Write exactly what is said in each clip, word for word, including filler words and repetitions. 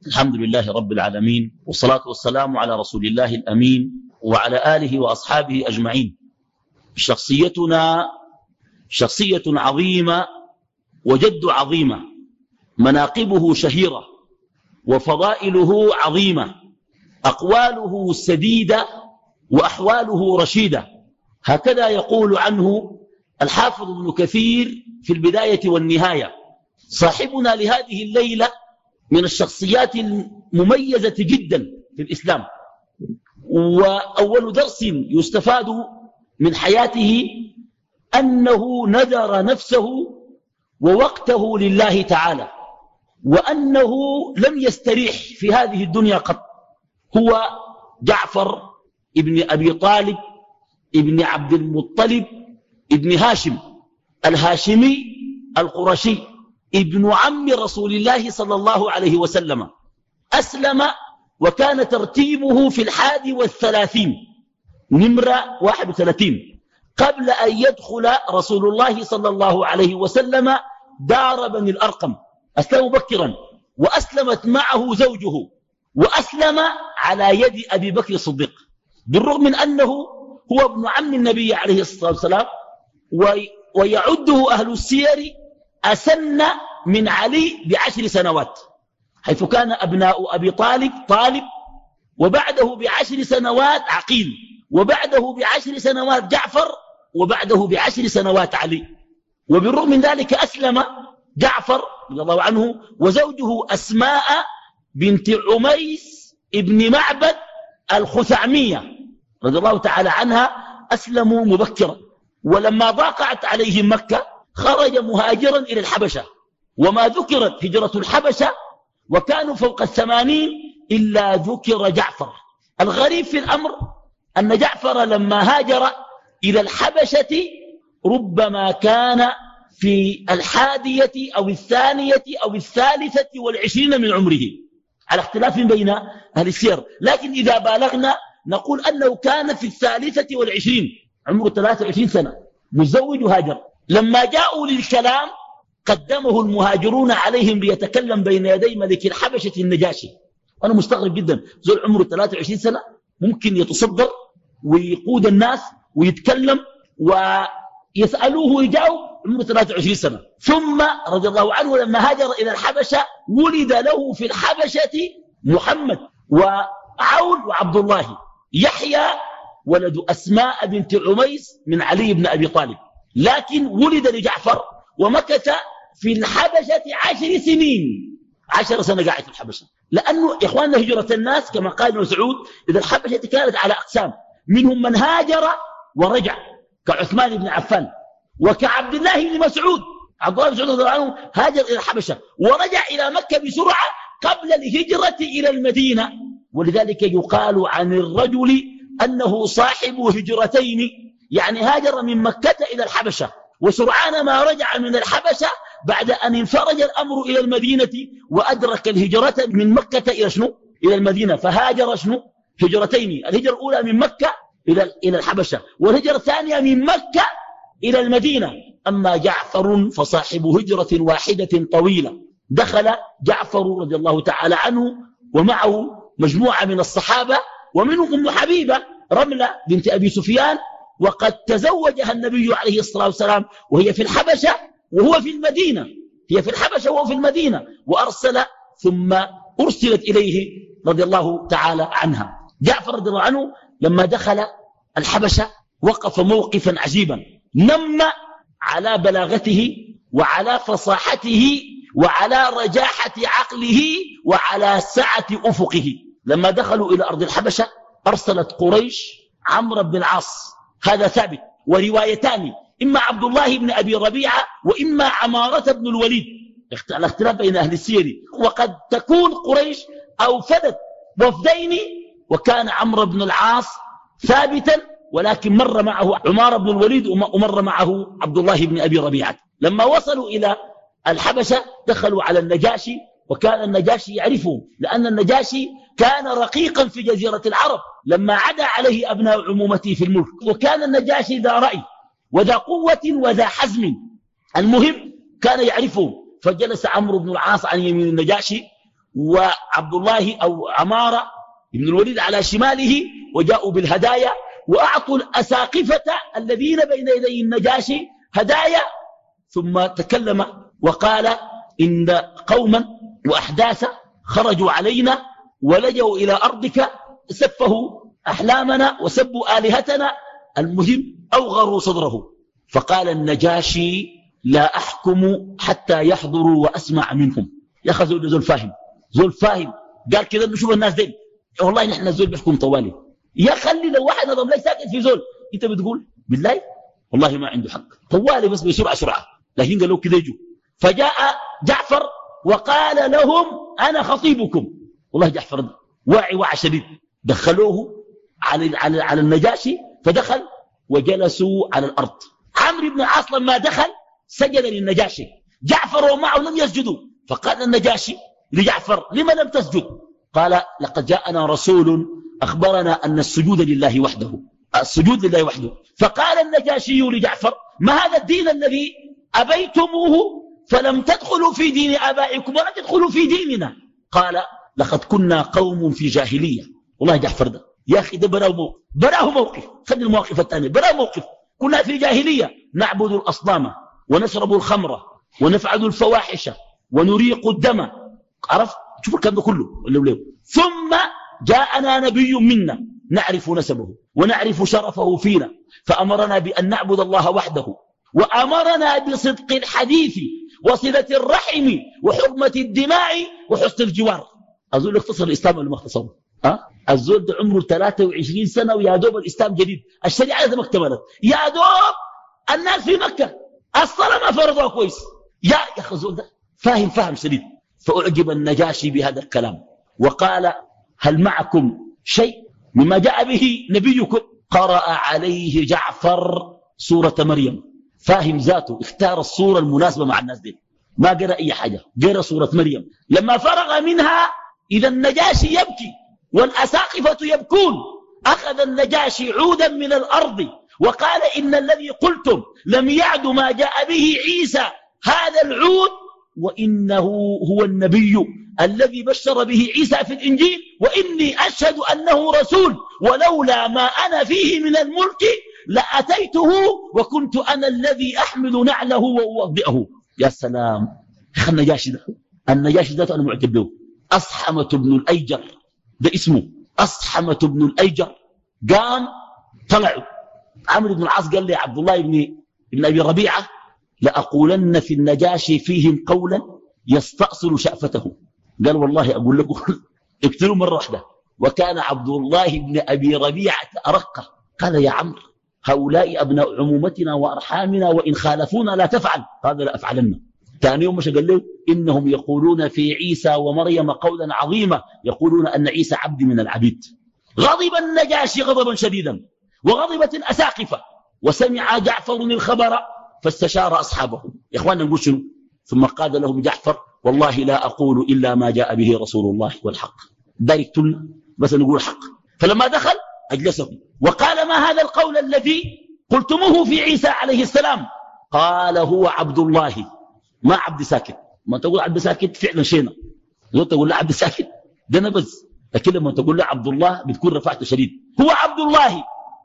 الحمد لله رب العالمين، والصلاة والسلام على رسول الله الأمين وعلى آله وأصحابه أجمعين. شخصيتنا شخصية عظيمة وجد عظيمة، مناقبه شهيرة وفضائله عظيمة، أقواله سديدة وأحواله رشيدة. هكذا يقول عنه الحافظ ابن كثير في البداية والنهاية. صاحبنا لهذه الليلة من الشخصيات المميزة جدا في الإسلام، وأول درس يستفاد من حياته أنه نذر نفسه ووقته لله تعالى، وأنه لم يستريح في هذه الدنيا قط. هو جعفر ابن أبي طالب ابن عبد المطلب ابن هاشم الهاشمي القرشي، ابن عم رسول الله صلى الله عليه وسلم. أسلم وكان ترتيبه في الحادي والثلاثين، نمرة واحد وثلاثين، قبل أن يدخل رسول الله صلى الله عليه وسلم دار بني الأرقم. أسلم مبكرا، وأسلمت معه زوجه، وأسلم على يد أبي بكر الصديق، بالرغم من أنه هو ابن عم النبي عليه الصلاة والسلام، ويعده أهل السير أسن من علي بعشر سنوات، حيث كان أبناء أبي طالب طالب، وبعده بعشر سنوات عقيل، وبعده بعشر سنوات جعفر، وبعده بعشر سنوات علي. وبالرغم من ذلك أسلم جعفر رضي الله عنه وزوجه أسماء بنت عميس ابن معبد الخثعمية رضي الله تعالى عنها، أسلموا مبكرا. ولما ضاقت عليهم مكة خرج مهاجرا إلى الحبشة، وما ذكرت هجرة الحبشة وكانوا فوق الثمانين إلا ذكر جعفر. الغريب في الأمر أن جعفر لما هاجر إلى الحبشة ربما كان في الحادية أو الثانية أو الثالثة والعشرين من عمره، على اختلاف بين أهل السير، لكن إذا بالغنا نقول أنه كان في الثالثة والعشرين، عمره ثلاثة وعشرين سنة، متزوج وهاجر. لما جاءوا للكلام قدمه المهاجرون عليهم ليتكلم بين يدي ملك الحبشة النجاشي. أنا مستغرب جدا، زول عمره ثلاثة وعشرين سنة ممكن يتصدر ويقود الناس ويتكلم ويسألوه ويجاوب، عمره ثلاثة وعشرين سنة. ثم رضي الله عنه لما هاجر إلى الحبشة ولد له في الحبشة محمد وعون وعبد الله. يحيى ولد أسماء بنت عميس من علي بن أبي طالب، لكن ولد لجعفر ومكث في الحبشة عشر سنين، عشر سنة قاعد في الحبشة. لأنه يا إخواننا هجرة الناس كما قال ابن مسعود إذا الحبشة كانت على أقسام، منهم من هاجر ورجع كعثمان بن عفان، وكعبد الله بن مسعود. عبد الله بن مسعود رضي الله عنه هاجر إلى الحبشة ورجع إلى مكة بسرعة قبل الهجرة إلى المدينة. ولذلك يقال عن الرجل أنه صاحب هجرتين، يعني هاجر من مكة إلى الحبشة، وسرعان ما رجع من الحبشة بعد أن انفرج الأمر إلى المدينة وأدرك الهجرة من مكة إلى شنو؟ إلى المدينة. فهاجر شنو؟ هجرتين، الهجرة الأولى من مكة إلى إلى الحبشة، والهجرة الثانية من مكة إلى المدينة. أما جعفر فصاحب هجرة واحدة طويلة. دخل جعفر رضي الله تعالى عنه ومعه مجموعة من الصحابة، ومنهم أم حبيبة رملة بنت أبي سفيان، وقد تزوجها النبي عليه الصلاة والسلام وهي في الحبشة وهو في المدينة، هي في الحبشة وهو في المدينة، وأرسل ثم أرسلت إليه رضي الله تعالى عنها. جعفر رضي الله عنه لما دخل الحبشة وقف موقفا عجيبا، نم على بلاغته وعلى فصاحته وعلى رجاحة عقله وعلى سعة أفقه. لما دخلوا إلى أرض الحبشة أرسلت قريش عمرو بن العاص، هذا ثابت، وروايتان، إما عبد الله بن أبي ربيعة وإما عمارة بن الوليد، الاختلاف بين أهل السير. وقد تكون قريش أوفدت وفدين، وكان عمرو بن العاص ثابتا، ولكن مر معه عمارة بن الوليد ومر معه عبد الله بن أبي ربيعة. لما وصلوا إلى الحبشة دخلوا على النجاشي، وكان النجاشي يعرفه، لأن النجاشي كان رقيقا في جزيرة العرب لما عدا عليه أبناء عمومته في الملك، وكان النجاشي ذا رأي وذا قوة وذا حزم. المهم كان يعرفه. فجلس عمرو بن العاص عن يمين النجاشي وعبد الله أو عمارة ابن الوليد على شماله، وجاءوا بالهدايا وأعطوا الأساقفة الذين بين يدي النجاشي هدايا. ثم تكلم وقال إن قوما وأحداثا خرجوا علينا ولجوا إلى أرضك، سفهوا أحلامنا وسبوا آلهتنا، المهم أوغروا صدره. فقال النجاشي لا أحكم حتى يحضروا وأسمع منهم. يا أخي زول زول فاهم، زول فاهم. قال كذا نشوف الناس دين، والله نحن زول بيحكم طوالي. يا خلي لو واحد نظم لك ساكت في زول انت بتقول بالله والله ما عنده حق، طوالي بس بسرعة سرعة. لكن قالوا كذا يجوا. فجاء جعفر وقال لهم أنا خطيبكم. والله جعفر واعي وعي شديد. دخلوه على, على, على النجاشي، فدخل وجلسوا على الأرض. عمرو بن العاص لما دخل سجد للنجاشي، جعفر ومعه لم يسجدوا. فقال النجاشي لجعفر لما لم تسجد؟ قال لقد جاءنا رسول أخبرنا أن السجود لله وحده، السجود لله وحده. فقال النجاشي لجعفر ما هذا الدين الذي أبيتموه فلم تدخلوا في دين آبائكم ولم تدخلوا في ديننا؟ قال لقد كنا قوم في جاهلية. والله جعفر ده يا أخي ده براه موقف، براه موقف، خذ المواقف الثانية، براه موقف. كنا في جاهلية نعبد الأصنام ونشرب الخمر ونفعل الفواحش ونريق الدم. عرفت؟ شوف الكلام ده كله. ثم جاءنا نبي منا نعرف نسبه ونعرف شرفه فينا، فأمرنا بأن نعبد الله وحده، وأمرنا بصدق الحديث وصلة الرحم وحرمة الدماء وحسن الجوار. أظن اختصر الإسلام ولا ما اختصره؟ أه؟ الزول ده عمره ثلاثة وعشرين سنة ويا دوب الإسلام جديد، الشريعة ده ما اكتملت، يا دوب الناس في مكة الصلاة ما فرضوها كويس. يا يا أخي الزول ده فاهم فهم شديد. فأعجب النجاشي بهذا الكلام وقال هل معكم شيء مما جاء به نبيكم؟ قرأ عليه جعفر سورة مريم. فاهم ذاته، اختار الصورة المناسبة مع الناس دي، ما قرأ أي حاجة، قرأ سورة مريم. لما فرغ منها إذا النجاشي يبكي والأساقفة يبكون. أخذ النجاشي عودا من الأرض وقال إن الذي قلتم لم يعد ما جاء به عيسى هذا العود، وإنه هو النبي الذي بشر به عيسى في الإنجيل، وإني أشهد أنه رسول، ولولا ما أنا فيه من الملك لأتيته وكنت أنا الذي أحمل نعله وأوضئه. يا سلام. يا النجاشي ده، النجاشي ده أنا معجب له. أصحمة بن الأيجر ده اسمه، أصحمة بن الأيجر. قام طلعوا. عمرو بن العاص قال لي عبد الله بن, بن أبي ربيعة لأقولن في النجاشي فيهم قولا يستأصل شأفته. قال والله أقول لكم اقتلوا مرة واحدة. وكان عبد الله بن أبي ربيعة أرقه. قال يا عمرو هؤلاء أبناء عمومتنا وأرحامنا وإن خالفونا لا تفعل. قال لا أفعلن. ثاني يوم مش قال له إنهم يقولون في عيسى ومريم قولا عظيما، يقولون أن عيسى عبد من العبيد. غضب النجاشي غضبا شديدا وغضبت الأساقفة، وسمع جعفر الخبر فاستشار أصحابه. يا إخواننا نقول شنو؟ ثم قال لهم جعفر والله لا أقول إلا ما جاء به رسول الله والحق. دايك تلنا بس نقول حق. فلما دخل أجلسهم وقال ما هذا القول الذي قلتموه في عيسى عليه السلام؟ قال هو عبد الله، ما عبد ساكت. ما تقول عبد ساكت فعلا شينا، لو تقول له عبد ساكت ده نبز، لكن لما تقول له عبد الله بتكون رفعته شديد. هو عبد الله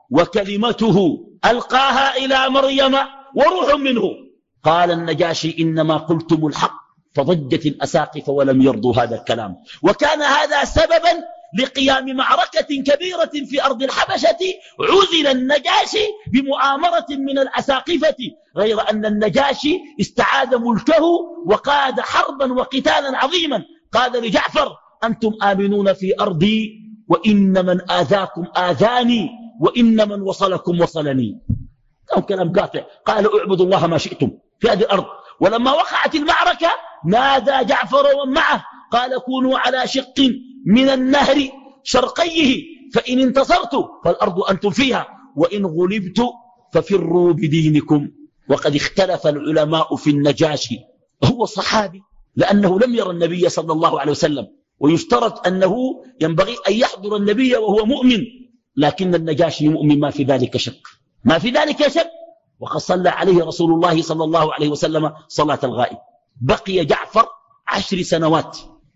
وكلمته ألقاها إلى مريم وروح منه. قال النجاشي إنما قلتم الحق، فضجت الأساقفة ولم يرضوا هذا الكلام. وكان هذا سببا لقيام معركة كبيرة في أرض الحبشة، عزل النجاشي بمؤامرة من الأساقفة، غير أن النجاشي استعاد ملكه وقاد حربا وقتالا عظيما. قال لجعفر أنتم آمنون في أرضي، وإن من آذاكم آذاني، وإن من وصلكم وصلني. أو كلام قاطع. قال اعبدوا الله ما شئتم في هذه الأرض. ولما وقعت المعركة نادى جعفر ومن معه قال كونوا على شق من النهر شرقيه، فإن انتصرت فالأرض أنتم فيها، وإن غلبت ففروا بدينكم. وقد اختلف العلماء في النجاشي. هو صحابي لأنه لم يرى النبي صلى الله عليه وسلم، ويشترط أنه ينبغي أن يحضر النبي وهو مؤمن، لكن النجاشي مؤمن ما في ذلك شك، ما في ذلك شك. وقد صلى عليه رسول الله صلى الله عليه وسلم صلاة الغائب. بقي جعفر عشر سنوات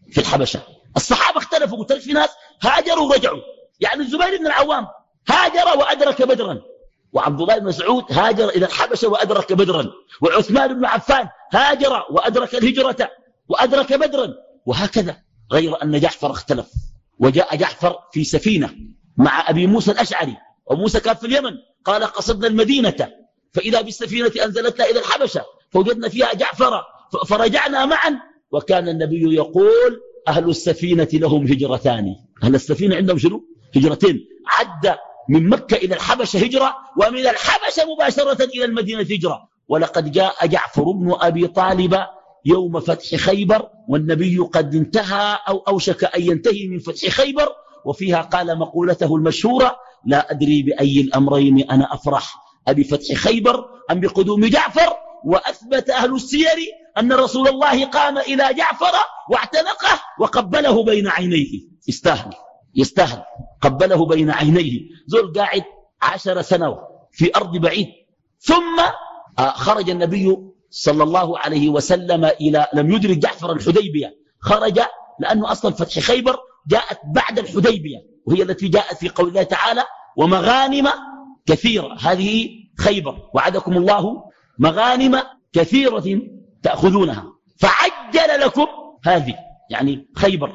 في الحبشة. الصحابة اختلفوا، قلت لك في ناس هاجروا ورجعوا، يعني الزبير بن العوام هاجر وأدرك بدرا، وعبد الله بن مسعود هاجر إلى الحبشة وأدرك بدرا، وعثمان بن عفان هاجر وأدرك الهجرة وأدرك بدرا، وهكذا. غير أن جعفر اختلف، وجاء جعفر في سفينة مع أبي موسى الأشعري، وموسى كان في اليمن، قال قصدنا المدينة فإذا بالسفينة أنزلتنا إلى الحبشة فوجدنا فيها جعفر فرجعنا معا، وكان النبي يقول أهل السفينة لهم هجرتان. أهل السفينة عندهم شنو؟ هجرتين. عد من مكة إلى الحبشة هجرة، ومن الحبشة مباشرة إلى المدينة هجرة. ولقد جاء جعفر بن أبي طالب يوم فتح خيبر، والنبي قد انتهى أو أوشك أن ينتهي من فتح خيبر، وفيها قال مقولته المشهورة: لا أدري بأي الأمرين أنا أفرح، أبي فتح خيبر أم بقدوم جعفر؟ وأثبت أهل السير أن رسول الله قام إلى جعفر واعتنقه وقبله بين عينيه. يستاهل يستاهل قبله بين عينيه. زول قاعد عشر سنوات في أرض بعيد. ثم خرج النبي صلى الله عليه وسلم إلى، لم يدرك جعفر الحديبية، خرج لأنه أصلا فتح خيبر جاءت بعد الحديبية، وهي التي جاءت في قول الله تعالى: ومغانم كثيرة. هذه خيبر، وعدكم الله مغانم كثيرة تأخذونها فعجل لكم هذه، يعني خيبر.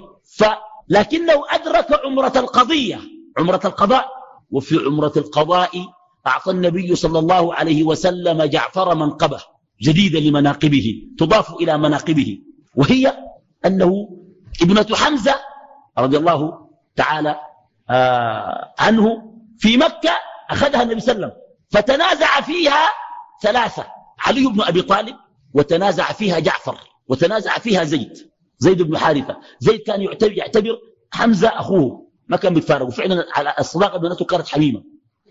لكنه أدرك عمرة القضية، عمرة القضاء. وفي عمرة القضاء أعطى النبي صلى الله عليه وسلم جعفر منقبة جديدة لمناقبه، تضاف إلى مناقبه، وهي أنه ابنة حمزة رضي الله تعالى آه عنه في مكة أخذها النبي صلى الله عليه وسلم، فتنازع فيها ثلاثة: علي بن أبي طالب، وتنازع فيها جعفر، وتنازع فيها زيد زيد بن حارثة. زيد كان يعتبر, يعتبر حمزة أخوه، ما كان بيتفارقوا فعلا على الصداقة بينته، كانت حميمة.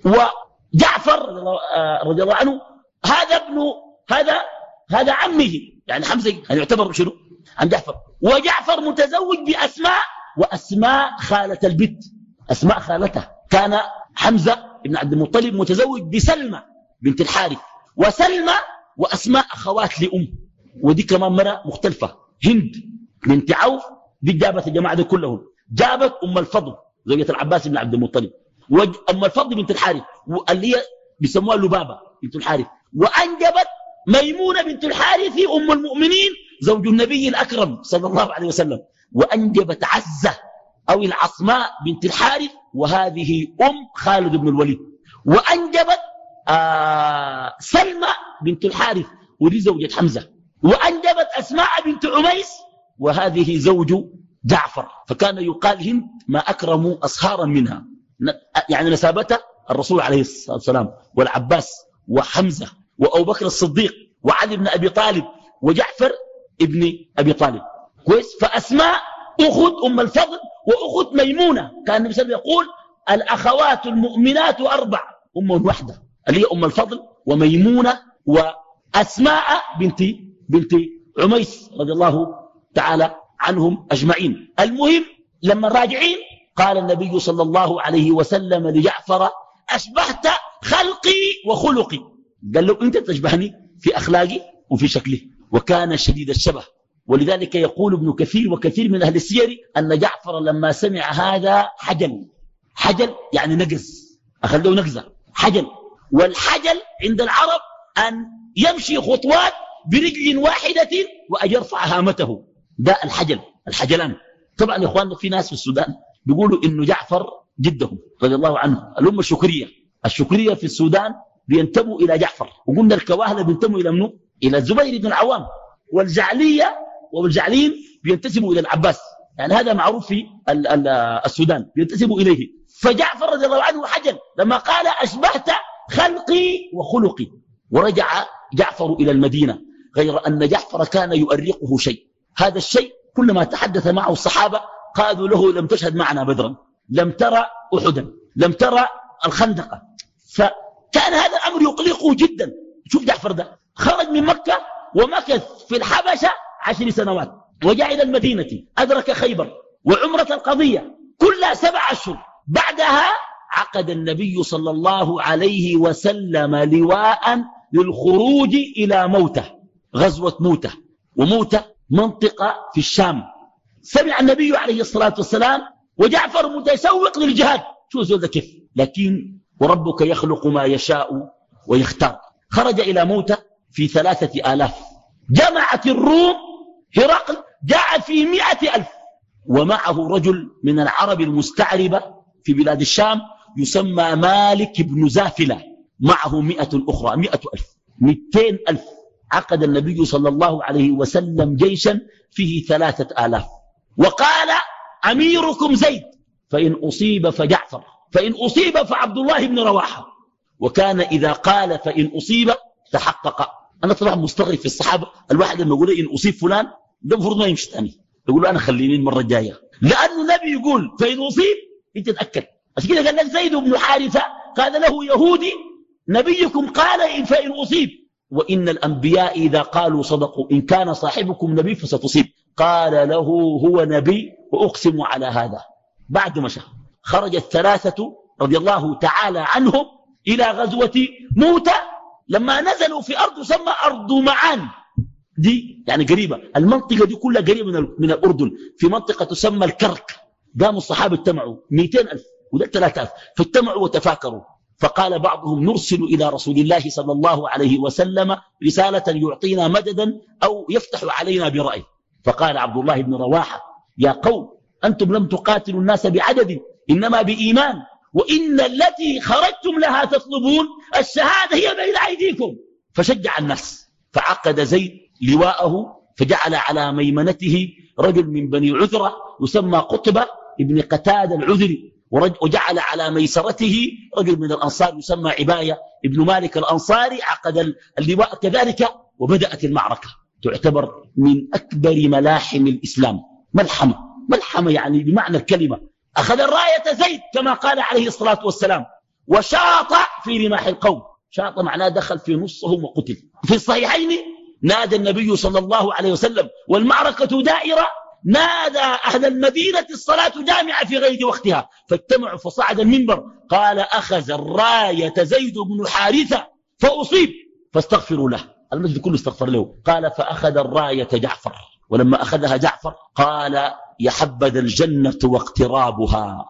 وجعفر رضي الله عنه هذا ابن هذا هذا عمه، يعني حمزة يعني يعتبر شنو عن جعفر. وجعفر متزوج بأسماء، وأسماء خالة البت، أسماء خالته. كان حمزة بن عبد المطلب متزوج بسلمى بنت الحارث، وسلمى وأسماء أخوات لأم، ودي كمان مرة مختلفة. هند بنت عوف دي جابت الجماعة دي كلهم، جابت أم الفضل زوجة العباس بن عبد المطلب، وأم الفضل بنت الحارث اللي هي بيسموها لبابة بنت الحارث، وأنجبت ميمونة بنت الحارث أم المؤمنين زوج النبي الأكرم صلى الله عليه وسلم، وأنجبت عزة أو العصماء بنت الحارث، وهذه أم خالد بن الوليد، وأنجبت آه سلمى بنت الحارث ودي زوجة حمزة، وأنجبت أسماء بنت عميس وهذه زوج جعفر. فكان يقال هند ما أكرموا أصهارا منها، يعني نسابته الرسول عليه الصلاة والسلام والعباس وحمزة وأبو بكر الصديق وعلي بن أبي طالب وجعفر ابن أبي طالب. كويس. فأسماء أخت أم الفضل وأخت ميمونة. كان النبي صلى الله عليه وسلم يقول: الأخوات المؤمنات أربع، أم واحدة اللي هي أم الفضل وميمونة وأسماء بنت بنت عميس رضي الله تعالى عنهم أجمعين. المهم لما راجعين قال النبي صلى الله عليه وسلم لجعفر: أشبهت خلقي وخلقي. قال له: أنت تشبهني في أخلاقي وفي شكلي. وكان شديد الشبه. ولذلك يقول ابن كثير وكثير من أهل السير أن جعفر لما سمع هذا حجل. حجل يعني نقز، أخذ له نقزة حجل. والحجل عند العرب أن يمشي خطوات برجل واحدة وأن يرفع هامته، ده الحجل، الحجلان. طبعا يا إخواننا في ناس في السودان بيقولوا إنه جعفر جدهم رضي الله عنه، الأمة الشكرية الشكرية في السودان بينتموا إلى جعفر، وقلنا الكواهلة بينتموا إلى منه؟ إلى الزبير بن العوام. والجعلية والجعلين بينتسبوا إلى العباس، يعني هذا معروف في ال ال السودان بينتسبوا إليه. فجعفر رضي الله عنه حجل لما قال: أشبهت خلقي وخلقي. ورجع جعفر إلى المدينة، غير أن جعفر كان يؤرقه شيء. هذا الشيء كلما تحدث معه الصحابة قالوا له: لم تشهد معنا بدرا، لم ترى أحدا، لم ترى الخندق. فكان هذا الأمر يقلقه جدا. شوف جعفر ده خرج من مكة ومكث في الحبشة عشر سنوات، وجاء إلى المدينة، أدرك خيبر وعمرة القضية كلها سبع أشهر. بعدها عقد النبي صلى الله عليه وسلم لواء للخروج إلى موتة، غزوة موتة. وموتة منطقة في الشام، سمع النبي عليه الصلاة والسلام وجعفر متسوق للجهاد. شو زول ده كيف؟ لكن وربك يخلق ما يشاء ويختار. خرج إلى موتى في ثلاثة آلاف. جمعت الروم، هرقل جاء في مئة ألف، ومعه رجل من العرب المستعربة في بلاد الشام يسمى مالك بن زافلة، معه مئة أخرى، مئة ألف، مئتين ألف. عقد النبي صلى الله عليه وسلم جيشا فيه ثلاثة آلاف، وقال أميركم زيد، فإن أصيب فجعفر، فإن أصيب فعبد الله بن رواحة. وكان إذا قال فإن أصيب تحقق. أنا طبعا مستغرب في الصحابة، الواحد لما يقول إن أصيب فلان ده المفروض ما يمشي ثاني، يقول أنا خليني المرة الجاية، لأنه النبي يقول فإن أصيب أنت تتأكد. عشان كده قال لك زيد بن حارثة قال له يهودي نبيكم قال فإن أصيب، وإن الأنبياء إذا قالوا صدقوا، إن كان صاحبكم نبي فستصيب. قال له هو نبي وأقسم على هذا. بعد ما شاء خرج الثلاثة رضي الله تعالى عنهم إلى غزوة موتى. لما نزلوا في أرض تسمى أرض معان، دي يعني قريبة، المنطقة دي كلها قريبة من, من الأردن، في منطقة تسمى الكرك. قاموا الصحابة اجتمعوا مئتين ألف وده ثلاثة آلاف، فاجتمعوا وتفاكروا. فقال بعضهم نرسل إلى رسول الله صلى الله عليه وسلم رسالة يعطينا مددا أو يفتح علينا برأي. فقال عبد الله بن رواحة يا قوم أنتم لم تقاتلوا الناس بعدد إنما بإيمان، وإن التي خرجتم لها تطلبون الشهادة هي بين أيديكم. فشجع الناس، فعقد زيد لواءه، فجعل على ميمنته رجل من بني عذرة يسمى قطبة ابن قتادة العذري، وجعل على ميسرته رجل من الأنصار يسمى عباية ابن مالك الأنصاري، عقد اللواء كذلك. وبدأت المعركة، تعتبر من أكبر ملاحم الإسلام، ملحمة، ملحمة يعني بمعنى الكلمة. أخذ الراية زيد كما قال عليه الصلاة والسلام، وشاط في رماح القوم. شاط معناه دخل في نصهم وقتل. في الصحيحين نادى النبي صلى الله عليه وسلم والمعركة دائرة، نادى أهل المدينة الصلاة جامعة في غير وقتها، فاجتمعوا فصعد المنبر قال أخذ الراية زيد بن حارثة فأصيب فاستغفروا له. المسجد كله استغفر له. قال فأخذ الراية جعفر، ولما أخذها جعفر قال يحبذ الجنة واقترابها،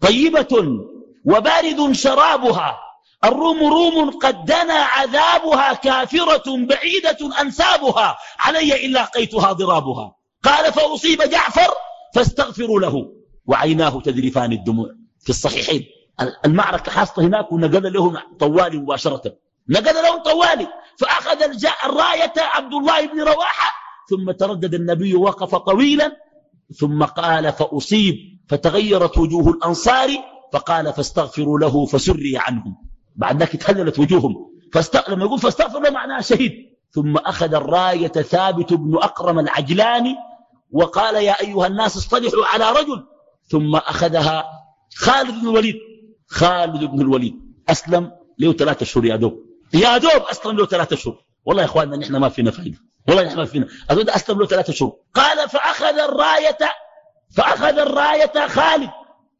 طيبة وبارد شرابها، الروم روم قد دنا عذابها، كافرة بعيدة أنسابها، علي إن لاقيتها ضرابها. قال فأصيب جعفر فاستغفروا له وعيناه تذرفان الدموع. في الصحيحين المعركة حاصلة هناك، ونقل لهم طوالي مباشرة، نقل لهم طوالي. فأخذ الراية عبد الله بن رواحة، ثم تردد النبي وقف طويلا، ثم قال فأصيب، فتغيرت وجوه الأنصار، فقال فاستغفروا له فسري عنهم. بعد ذلك تهللت وجوههم، فاست... لما يقول فاستغفر له معناها شهيد. ثم أخذ الراية ثابت بن أقرم العجلاني وقال يا أيها الناس اصطلحوا على رجل. ثم أخذها خالد بن الوليد. خالد بن الوليد أسلم له ثلاثة شهور، يا دوب يا دوب أسلم له ثلاثة شهور. والله يا إخواننا نحن ما فينا فايدة، والله نحن ما فينا. أظن أسلم له ثلاثة شهور. قال فأخذ الراية فأخذ الراية خالد،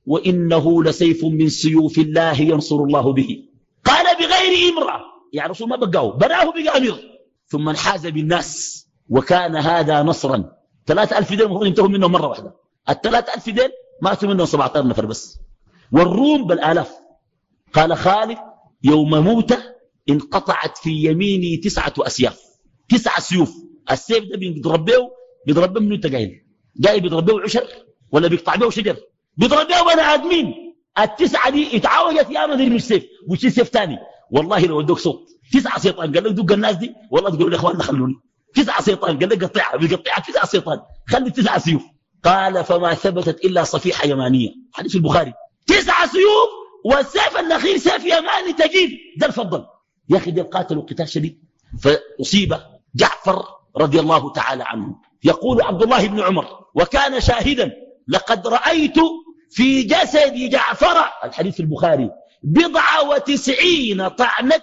وإنه لسيف من سيوف الله ينصر الله به. قال بغير إمرأة، يعني رسول ما بقاه براه بقامر. ثم انحاز بالناس، وكان هذا نصرا. ثلاثة ألف دين المفروض ينتهوا منهم مرة واحدة، الثلاثة ألف دين ماتوا منهم سبعة عشر نفر بس، والروم بالآلاف. قال خالد يوم موته انقطعت في يميني تسعة أسياف، تسعة سيوف. السيف ده بيضرب به بيضرب به منه. انت قايل جاي بيضرب به عشر ولا بيقطع به شجر؟ بيضرب به بني آدمين. التسعة دي اتعوجت يا مدري من السيف، وشي سيف ثاني. والله لو ادوك صوت تسعة سيطان قال لك دق الناس دي، والله تقول يا اخواننا خلوني. تسعة سيطان قال لك قطعها، بيقطعها تسعة سيطان، خلي تسعة سيوف. قال فما ثبتت إلا صفيحة يمانية، حديث البخاري. تسعة سيوف والسيف الأخير سيف يماني تجيب. ده الفضل يا أخي، ده القاتل قتال شديد. فأصيب جعفر رضي الله تعالى عنه. يقول عبد الله بن عمر وكان شاهدا لقد رأيت في جسد جعفر، الحديث في البخاري، بضع وتسعين طعنة،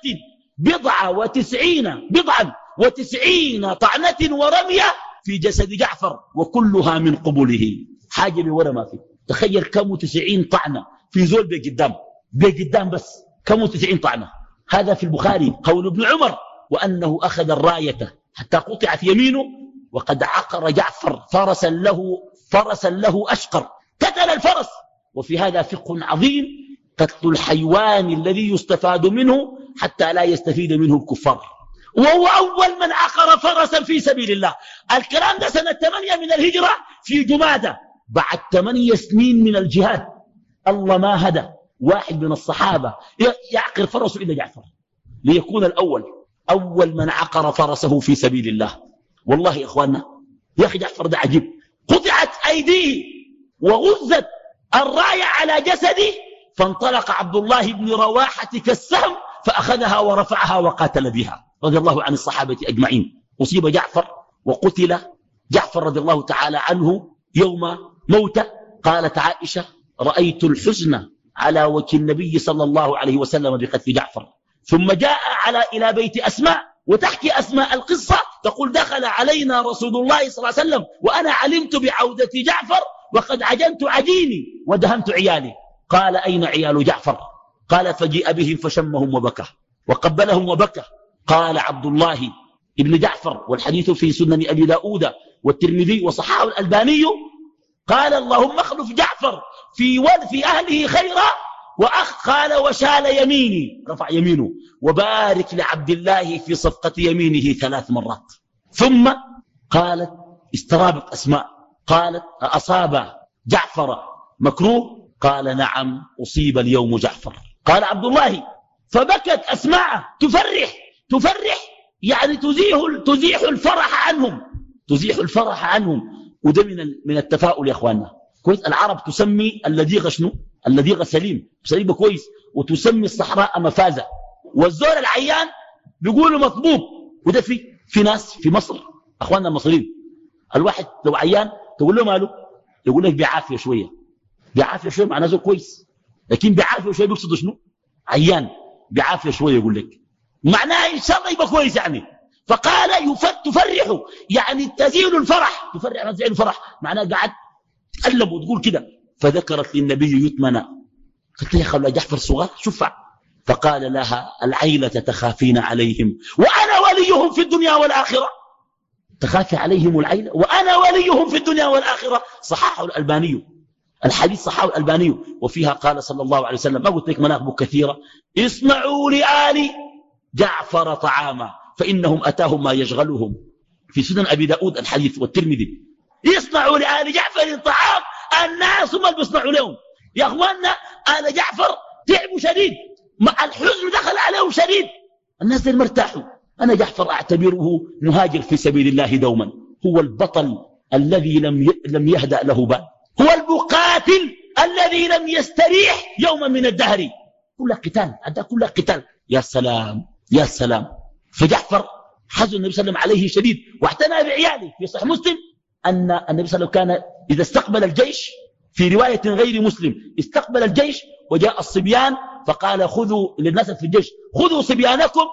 بضع وتسعين بضعا وتسعين طعنة ورمية في جسد جعفر، وكلها من قبله. حاجة بورا ما فيه. تخيل كم وتسعين طعنة في زول بقدام بقدام بس، كم وتسعين طعنة. هذا في البخاري قول ابن عمر، وأنه أخذ الراية حتى قطعت يمينه، وقد عقر جعفر فرسا له فرسا له أشقر، قتل الفرس. وفي هذا فقه عظيم، قتل الحيوان الذي يستفاد منه حتى لا يستفيد منه الكفار. وهو أول من عقر فرسا في سبيل الله. الكلام ده سنة ثمانية من الهجرة في جمادة، بعد ثمانية سنين من الجهاد. الله ما هدى واحد من الصحابة يعقر فرسه إلا جعفر ليكون الأول، أول من عقر فرسه في سبيل الله. والله يا إخواننا، يا أخي جعفر ده عجيب. قطعت أيديه وغزت الراية على جسده، فانطلق عبد الله بن رواحة كالسهم فأخذها ورفعها وقاتل بها، رضي الله عن الصحابة أجمعين. أصيب جعفر وقتل جعفر رضي الله تعالى عنه يوم موته. قالت عائشة: رأيت الحزن على وجه النبي صلى الله عليه وسلم بقتل جعفر. ثم جاء على إلى بيت أسماء، وتحكي أسماء القصة، تقول: دخل علينا رسول الله صلى الله عليه وسلم وأنا علمت بعودة جعفر وقد عجنت عجيني ودهمت عيالي. قال: أين عيال جعفر؟ قال: فجيء بهم فشمهم وبكى وقبلهم وبكى. قال عبد الله ابن جعفر، والحديث في سنن أبي داود والترمذي وصححه الألباني، قال: اللهم اخلف جعفر في ولد في أهله خيرا وأخ قال وشال يميني، رفع يمينه، وبارك لعبد الله في صفقة يمينه ثلاث مرات. ثم قالت استرابت أسماء، قالت: أصاب جعفر مكروه؟ قال: نعم أصيب اليوم جعفر. قال عبد الله: فبكت أسماء تفرح تفرح يعني تزيح تزيح الفرح عنهم، تزيح الفرح عنهم. وده من من التفاؤل يا اخواننا. كويس، العرب تسمي اللذيغ شنو؟ اللذيغ سليم، سليم كويس، وتسمي الصحراء مفازة، والزور العيان بيقولوا مطبوب. وده في في ناس في مصر اخواننا المصريين، الواحد لو عيان تقول له ماله، يقول لك بعافيه شويه. بعافيه شويه معناه زور كويس، لكن بعافيه شويه بيقصد شنو؟ عيان بعافيه شويه يقول لك معناها ان شاء الله يبقى كويس يعني. فقال تفرح يعني تزيل الفرح، تفرح تزيل الفرح معناه قاعد تقلب وتقول كده. فذكرت للنبي يتمنى، قلت يا خلا جعفر صغار شفع. فقال لها: العيلة تخافين عليهم وأنا وليهم في الدنيا والآخرة. تخافي عليهم العيلة وأنا وليهم في الدنيا والآخرة. صححه الألباني، الحديث صححه الألباني. وفيها قال صلى الله عليه وسلم، ما قلت لك مناقب كثيرة: اصنعوا لآل جعفر طعاما فإنهم أتاهم ما يشغلهم. في سنن أبي داود الحديث والترمذي: يصنعوا لآل جعفر طعام، الناس هم اللي بيصنعوا لهم. يا أخواننا آل جعفر تعبوا شديد، مع الحزن دخل عليهم شديد، الناس اللي مرتاحوا. أنا جعفر أعتبره مهاجر في سبيل الله دوما، هو البطل الذي لم لم يهدأ له بال، هو المقاتل الذي لم يستريح يوما من الدهر. كلها قتال، هذا كلها قتال. يا سلام يا سلام. فجعفر حزن النبي صلى الله عليه وسلم عليه شديد، واعتنى بعياله. في صحيح مسلم أن النبي صلى الله عليه وسلم كان إذا استقبل الجيش، في رواية غير مسلم، استقبل الجيش وجاء الصبيان فقال: خذوا للناس في الجيش، خذوا صبيانكم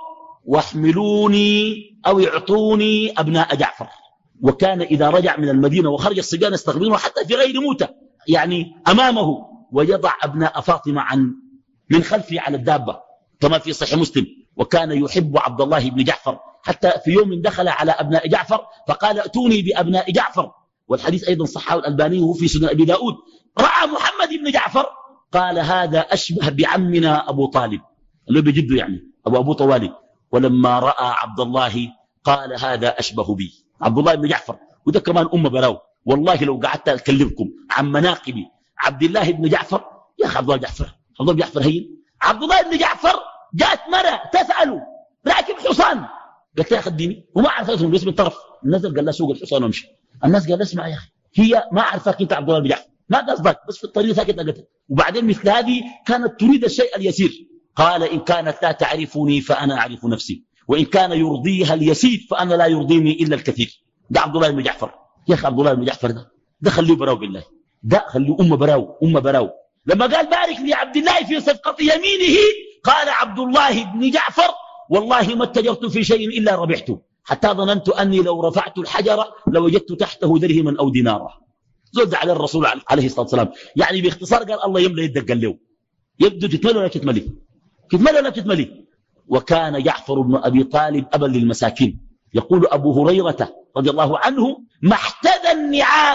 واحملوني أو يعطوني أبناء جعفر. وكان إذا رجع من المدينة وخرج الصبيان يستقبلونه حتى في غير موتة، يعني أمامه، ويضع أبناء فاطمة عن من خلفه على الدابة كما في صحيح مسلم. وكان يحب عبد الله بن جعفر، حتى في يوم دخل على أبناء جعفر فقال: ائتوني بأبناء جعفر. والحديث أيضا صححه الألباني وهو في سنن أبي داود. رأى محمد بن جعفر قال: هذا أشبه بعمنا أبو طالب، اللي بجده يعني أبو أبو طوالب. ولما رأى عبد الله قال: هذا أشبه بي، عبد الله بن جعفر. وده كمان أم براو. والله لو قعدت أكلمكم عن مناقب عبد الله بن جعفر، يا أخي عبد الله جعفر، عبد الله بن جعفر هين. عبد الله بن جعفر جاءت مرة تسأله راكب حصان، قالت لها خديني، وما عرفتهم باسم الطرف. نزل قال لها سوق الحصان وامشي. الناس قال: اسمع يا أخي، هي ما عرفك أنت عبد الله بن جعفر، ما قصدك، بس في الطريق ساكت لقتها. وبعدين مثل هذه كانت تريد الشيء اليسير. قال: إن كانت لا تعرفني فأنا أعرف نفسي، وإن كان يرضيها اليسير فأنا لا يرضيني إلا الكثير. ده عبد الله بن جعفر. يا أخي عبد الله بن جعفر ده ده خليه براو بالله، ده خليه أم براو أم براو. لما قال: بارك لي عبد الله في صفقة يمينه، قال عبد الله بن جعفر: والله ما اتجرت في شيء إلا ربحته، حتى ظننت أني لو رفعت الحجر لوجدت تحته درهما أو دينارا. زود على الرسول عليه الصلاة والسلام. يعني باختصار قال: الله يملى يدك، قال له يبدو تتملي ولا تتملي، تتملي ولا تتملي. وكان جعفر بن أبي طالب أبا للمساكين. يقول أبو هريرة رضي الله عنه: ما احتذى النعال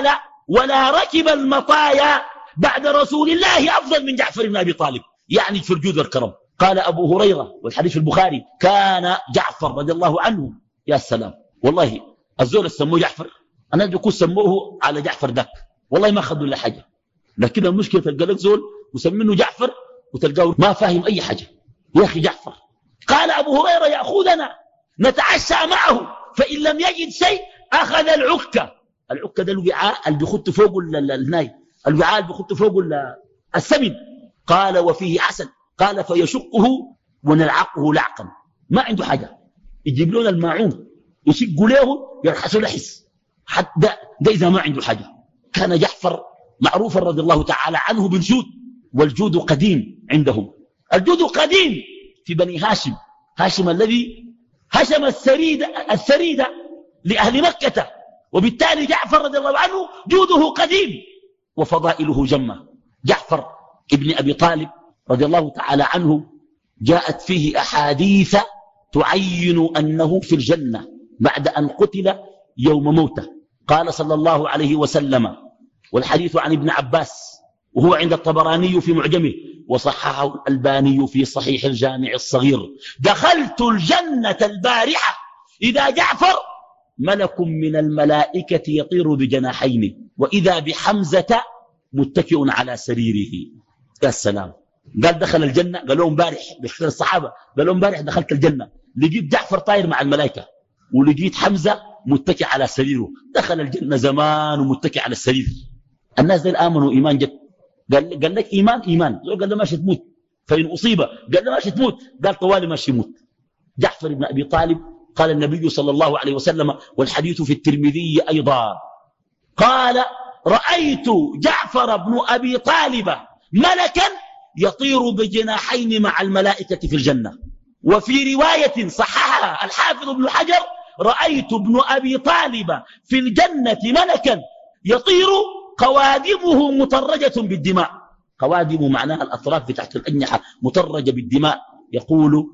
ولا ركب المطايا بعد رسول الله أفضل من جعفر بن أبي طالب، يعني في الجود والكرم. قال أبو هريرة والحديث في البخاري: كان جعفر رضي الله عنه، يا سلام والله الزول السموه جعفر، أنا بيكون سموه على جعفر ذاك، والله ما خدوا له حاجة، لكن المشكلة تلقى لك زول وسمينه جعفر وتلقاه ما فاهم أي حاجة. يا أخي جعفر، قال أبو هريرة: يأخذنا نتعشى معه فإن لم يجد شيء أخذ العكة. العكة ده الوعاء اللي بيخط فوق الناي، الوعاء اللي بيخط فوق السمن. قال: وفيه عسل. قال: فيشقه ونلعقه لعقا، ما عنده حاجة، يجيب لنا الماعون يشق له يرحسه لحس، حتى ده, ده إذا ما عنده حاجة. كان جعفر معروفا رضي الله تعالى عنه بالجود، والجود قديم عندهم. الجود قديم في بني هاشم، هاشم الذي هشم السريدة, السريدة لأهل مكة، وبالتالي جعفر رضي الله عنه جوده قديم وفضائله جمة. جعفر ابن أبي طالب رضي الله تعالى عنه جاءت فيه أحاديث تعين أنه في الجنة بعد أن قتل يوم موته. قال صلى الله عليه وسلم، والحديث عن ابن عباس وهو عند الطبراني في معجمه وصححه الألباني في صحيح الجامع الصغير: دخلت الجنة البارحة إذا جعفر ملك من الملائكة يطير بجناحين وإذا بحمزة متكئ على سريره. يا السلام، قال دخل الجنة، قال لهم امبارح بيحكي الصحابة، قال لهم امبارح دخلت الجنة لقيت جعفر طاير مع الملائكة ولقيت حمزة متكئ على سريره. دخل الجنة زمان ومتكئ على السرير. الناس دي آمنوا إيمان جد. قال, قال لك إيمان إيمان، قال له ماشي تموت، فإن أصيب قال له ماشي تموت، قال طوالي ماشي يموت. جعفر بن أبي طالب قال النبي صلى الله عليه وسلم، والحديث في الترمذي أيضا، قال: رأيت جعفر بن أبي طالب ملكا يطير بجناحين مع الملائكة في الجنة. وفي رواية صححها الحافظ ابن حجر: رأيت ابن أبي طالب في الجنة ملكا يطير قوادمه مطرجة بالدماء. قوادم معناها الأطراف بتاعت الأجنحة مطرجة بالدماء. يقول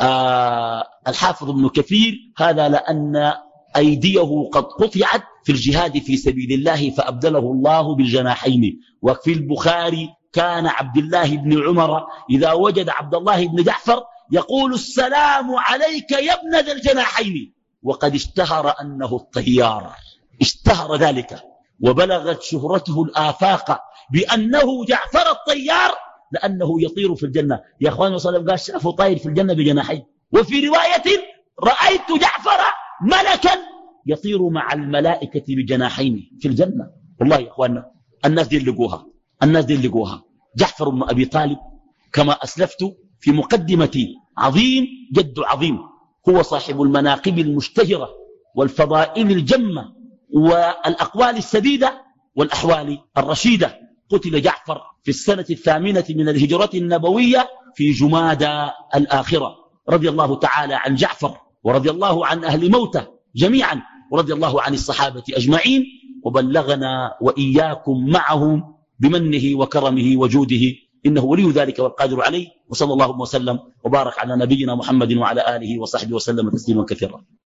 آه الحافظ ابن كثير: هذا لأن أيديه قد قطعت في الجهاد في سبيل الله فأبدله الله بالجناحين. وفي البخاري: كان عبد الله بن عمر إذا وجد عبد الله بن جعفر يقول: السلام عليك يا ابن ذا الجناحين. وقد اشتهر أنه الطيار، اشتهر ذلك وبلغت شهرته الآفاق بأنه جعفر الطيار لأنه يطير في الجنة. يا أخوان صلى الله عليه وسلم قال شافه طاير في الجنة بجناحين. وفي رواية: رأيت جعفر ملكا يطير مع الملائكة بجناحين في الجنة. والله يا أخواننا الناس دي لقوها، الناس دي لقوها. جعفر بن أبي طالب كما أسلفت في مقدمتي عظيم جد عظيم، هو صاحب المناقب المشتهرة والفضائل الجمة والأقوال السديدة والأحوال الرشيدة. قتل جعفر في السنة الثامنة من الهجرة النبوية في جمادى الآخرة. رضي الله تعالى عن جعفر ورضي الله عن أهل موته جميعا ورضي الله عن الصحابة أجمعين، وبلغنا وإياكم معهم بمنه وكرمه وجوده، إنه ولي ذلك والقادر عليه. وصلى الله وسلم وبارك على نبينا محمد وعلى آله وصحبه وسلم تسليما كثيرا.